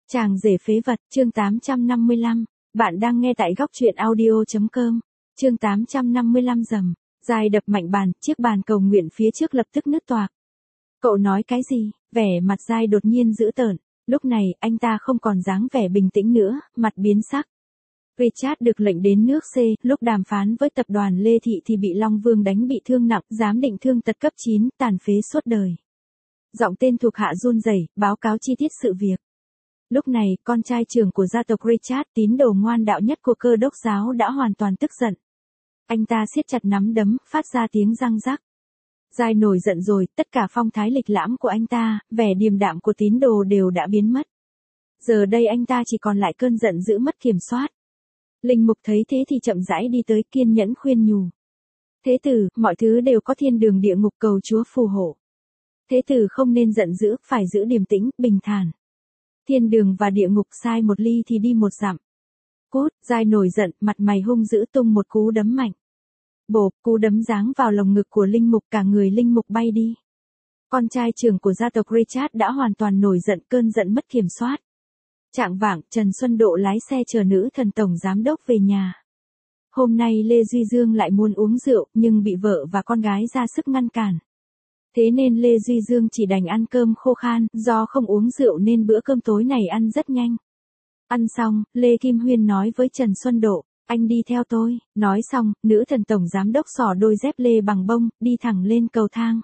Chàng rể phế vật, chương 855. Bạn đang nghe tại góc truyện audio.com. Chương 855 rầm. Dài đập mạnh bàn, chiếc bàn cầu nguyện phía trước lập tức nứt toạc. Cậu nói cái gì? Vẻ mặt Giai đột nhiên dữ tợn. Lúc này, anh ta không còn dáng vẻ bình tĩnh nữa, mặt biến sắc. Richard được lệnh đến nước C, lúc đàm phán với tập đoàn Lê Thị thì bị Long Vương đánh bị thương nặng, giám định thương tật cấp 9, tàn phế suốt đời. Giọng tên thuộc hạ run rẩy, báo cáo chi tiết sự việc. Lúc này, con trai trưởng của gia tộc Richard, tín đồ ngoan đạo nhất của Cơ đốc giáo đã hoàn toàn tức giận. Anh ta siết chặt nắm đấm, phát ra tiếng răng rắc. Giai nổi giận rồi, tất cả phong thái lịch lãm của anh ta, vẻ điềm đạm của tín đồ đều đã biến mất. Giờ đây anh ta chỉ còn lại cơn giận dữ mất kiểm soát. Linh mục thấy thế thì chậm rãi đi tới, kiên nhẫn khuyên nhủ. Thế tử, mọi thứ đều có thiên đường địa ngục, cầu Chúa phù hộ. Thế tử không nên giận dữ, phải giữ điềm tĩnh, bình thản. Thiên đường và địa ngục sai một ly thì đi một dặm. Cút, Giai nổi giận, mặt mày hung dữ tung một cú đấm mạnh. Bộp, cú đấm giáng vào lồng ngực của linh mục, cả người linh mục bay đi. Con trai trưởng của gia tộc Richard đã hoàn toàn nổi giận, cơn giận mất kiểm soát. Chạng vạng, Trần Xuân Độ lái xe chờ nữ thần tổng giám đốc về nhà. Hôm nay Lê Duy Dương lại muốn uống rượu, nhưng bị vợ và con gái ra sức ngăn cản. Thế nên Lê Duy Dương chỉ đành ăn cơm khô khan, do không uống rượu nên bữa cơm tối này ăn rất nhanh. Ăn xong, Lê Kim Huyên nói với Trần Xuân Độ, anh đi theo tôi. Nói xong, nữ thần tổng giám đốc xỏ đôi dép lê bằng bông, đi thẳng lên cầu thang.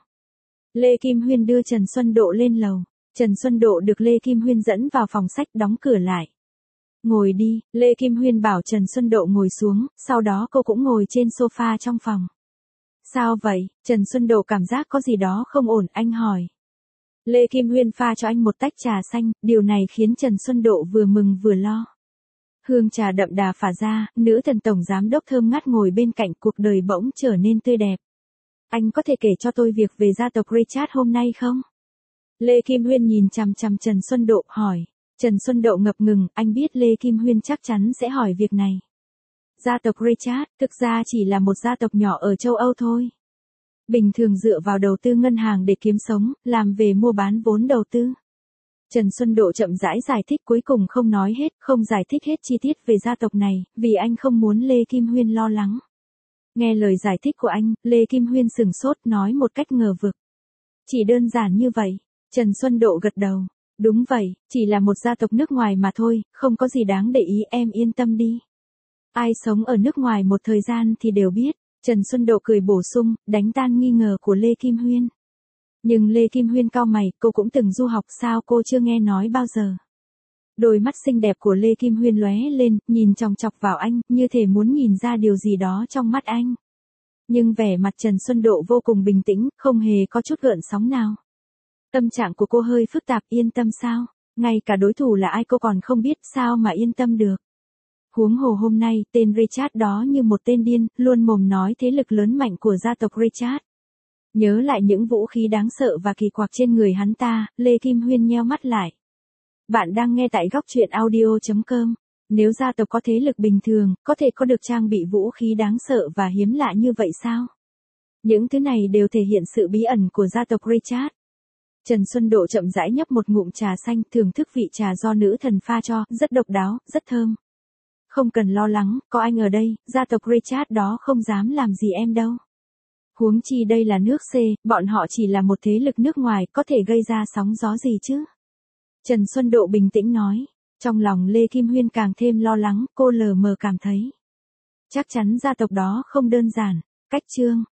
Lê Kim Huyên đưa Trần Xuân Độ lên lầu. Trần Xuân Độ được Lê Kim Huyên dẫn vào phòng sách, đóng cửa lại. Ngồi đi, Lê Kim Huyên bảo Trần Xuân Độ ngồi xuống, sau đó cô cũng ngồi trên sofa trong phòng. Sao vậy? Trần Xuân Độ cảm giác có gì đó không ổn, anh hỏi. Lê Kim Huyên pha cho anh một tách trà xanh, điều này khiến Trần Xuân Độ vừa mừng vừa lo. Hương trà đậm đà phả ra, nữ thần tổng giám đốc thơm ngát ngồi bên cạnh, cuộc đời bỗng trở nên tươi đẹp. Anh có thể kể cho tôi việc về gia tộc Richard hôm nay không? Lê Kim Huyên nhìn chằm chằm Trần Xuân Độ, hỏi. Trần Xuân Độ ngập ngừng, anh biết Lê Kim Huyên chắc chắn sẽ hỏi việc này. Gia tộc Richard, thực ra chỉ là một gia tộc nhỏ ở châu Âu thôi. Bình thường dựa vào đầu tư ngân hàng để kiếm sống, làm về mua bán vốn đầu tư. Trần Xuân Độ chậm rãi giải thích, cuối cùng không nói hết, không giải thích hết chi tiết về gia tộc này, vì anh không muốn Lê Kim Huyên lo lắng. Nghe lời giải thích của anh, Lê Kim Huyên sừng sốt, nói một cách ngờ vực. Chỉ đơn giản như vậy. Trần Xuân Độ gật đầu. Đúng vậy, chỉ là một gia tộc nước ngoài mà thôi, không có gì đáng để ý, em yên tâm đi. Ai sống ở nước ngoài một thời gian thì đều biết. Trần Xuân Độ cười bổ sung, đánh tan nghi ngờ của Lê Kim Huyên. Nhưng Lê Kim Huyên cau mày, cô cũng từng du học sao, cô chưa nghe nói bao giờ. Đôi mắt xinh đẹp của Lê Kim Huyên lóe lên, nhìn chòng chọc vào anh, như thể muốn nhìn ra điều gì đó trong mắt anh. Nhưng vẻ mặt Trần Xuân Độ vô cùng bình tĩnh, không hề có chút gợn sóng nào. Tâm trạng của cô hơi phức tạp, yên tâm sao? Ngay cả đối thủ là ai cô còn không biết, sao mà yên tâm được. Huống hồ hôm nay, tên Richard đó như một tên điên, luôn mồm nói thế lực lớn mạnh của gia tộc Richard. Nhớ lại những vũ khí đáng sợ và kỳ quặc trên người hắn ta, Lê Kim Huyên nheo mắt lại. Bạn đang nghe tại góc truyện audio.com. Nếu gia tộc có thế lực bình thường, có thể có được trang bị vũ khí đáng sợ và hiếm lạ như vậy sao? Những thứ này đều thể hiện sự bí ẩn của gia tộc Richard. Trần Xuân Độ chậm rãi nhấp một ngụm trà xanh, thưởng thức vị trà do nữ thần pha cho, rất độc đáo, rất thơm. Không cần lo lắng, có anh ở đây, gia tộc Richard đó không dám làm gì em đâu. Huống chi đây là nước C, bọn họ chỉ là một thế lực nước ngoài, có thể gây ra sóng gió gì chứ? Trần Xuân Độ bình tĩnh nói. Trong lòng Lê Kim Huyên càng thêm lo lắng, cô lờ mờ cảm thấy. Chắc chắn gia tộc đó không đơn giản. Cách chương.